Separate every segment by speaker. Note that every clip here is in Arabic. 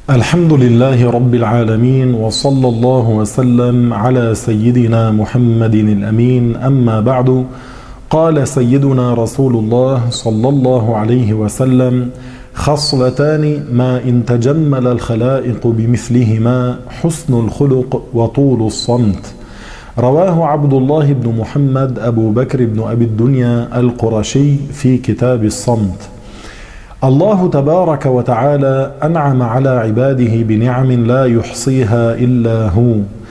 Speaker 1: الحمد لله رب العالمين، وصلى الله وسلم على سيدنا محمد الأمين. أما بعد، قال سيدنا رسول الله صلى الله عليه وسلم: خصلتان ما إن تجمل الخلائق بمثلهما حسن الخلق وطول الصمت. رواه عبد الله بن محمد أبو بكر بن أبي الدنيا القرشي في كتاب الصمت. الله تبارك وتعالى أنعم على عباده بنعم لا يحصيها إلا هو،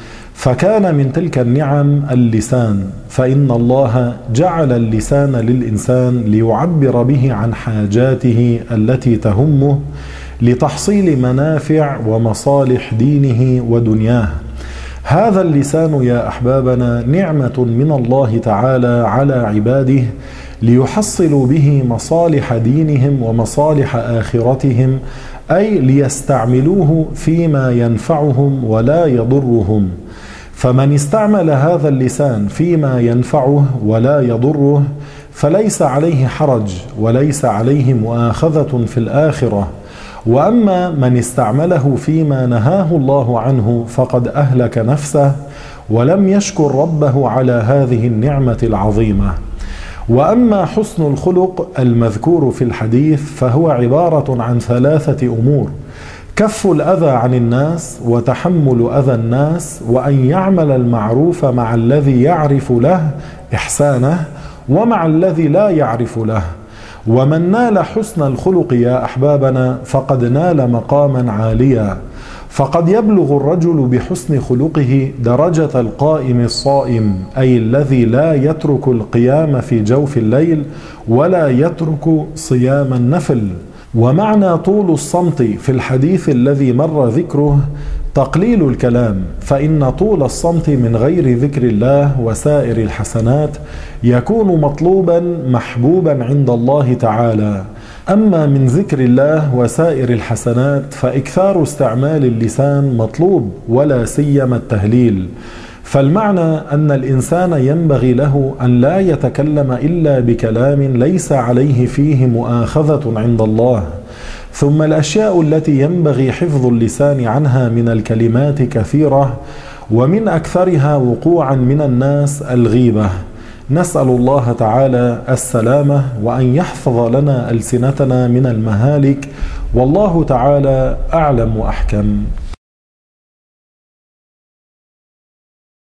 Speaker 1: فكان من تلك النعم اللسان، فإن الله جعل اللسان للإنسان ليعبر به عن حاجاته التي تهمه لتحصيل منافع ومصالح دينه ودنياه. هذا اللسان يا أحبابنا نعمة من الله تعالى على عباده ليحصلوا به مصالح دينهم ومصالح آخرتهم، أي ليستعملوه فيما ينفعهم ولا يضرهم. فمن استعمل هذا اللسان فيما ينفعه ولا يضره فليس عليه حرج وليس عليه مؤاخذة في الآخرة. وأما من استعمله فيما نهاه الله عنه فقد أهلك نفسه ولم يشكر ربه على هذه النعمة العظيمة. وأما حسن الخلق المذكور في الحديث فهو عبارة عن ثلاثة أمور: كف الأذى عن الناس، وتحمل أذى الناس، وأن يعمل المعروف مع الذي يعرف له إحسانه ومع الذي لا يعرف له. ومن نال حسن الخلق يا أحبابنا فقد نال مقاما عاليا، فقد يبلغ الرجل بحسن خلقه درجة القائم الصائم، أي الذي لا يترك القيام في جوف الليل ولا يترك صيام النفل. ومعنى طول الصمت في الحديث الذي مر ذكره تقليل الكلام، فإن طول الصمت من غير ذكر الله وسائر الحسنات يكون مطلوبا محبوبا عند الله تعالى. أما من ذكر الله وسائر الحسنات فإكثار استعمال اللسان مطلوب، ولا سيما التهليل. فالمعنى أن الإنسان ينبغي له أن لا يتكلم إلا بكلام ليس عليه فيه مؤاخذة عند الله. ثم الأشياء التي ينبغي حفظ اللسان عنها من الكلمات كثيرة، ومن أكثرها وقوعا من الناس الغيبة. نسأل الله تعالى السلامة، وأن يحفظ لنا ألسنتنا من المهالك، والله تعالى أعلم وأحكم.